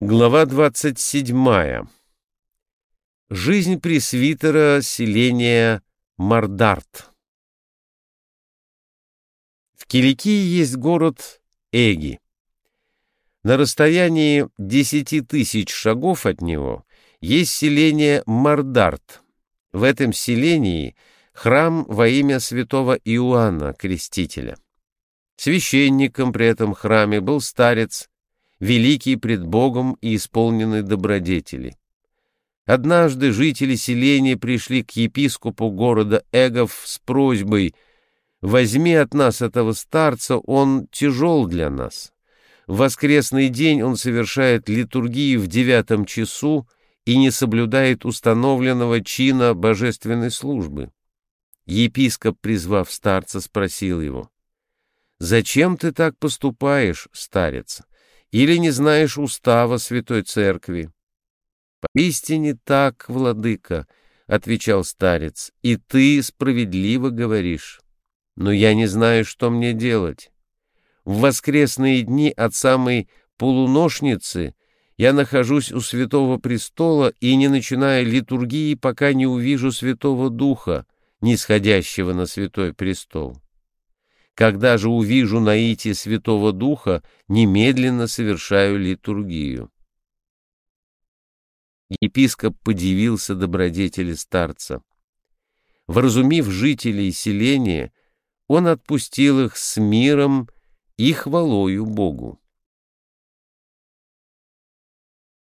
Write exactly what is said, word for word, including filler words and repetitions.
Глава двадцать седьмая. Жизнь пресвитера селения Мардарт. В Киликии есть город Эги. На расстоянии десяти тысяч шагов от него есть селение Мардарт. В этом селении храм во имя святого Иоанна Крестителя. Священником при этом храме был старец, великий пред Богом и исполненный добродетели. Однажды жители селения пришли к епископу города Эгов с просьбой: «Возьми от нас этого старца, он тяжел для нас. В воскресный день он совершает литургию в девятом часу и не соблюдает установленного чина божественной службы». Епископ, призвав старца, спросил его: «Зачем ты так поступаешь, старец? Или не знаешь устава Святой Церкви?» «Поистине так, владыка, — отвечал старец, — и ты справедливо говоришь. Но я не знаю, что мне делать. В воскресные дни от самой полуношницы я нахожусь у Святого Престола и не начинаю литургии, пока не увижу Святого Духа, нисходящего на Святой Престол. Когда же увижу наитие Святого Духа, немедленно совершаю литургию». Епископ подивился добродетели старца. Вразумив жителей селения, он отпустил их с миром и хвалою Богу.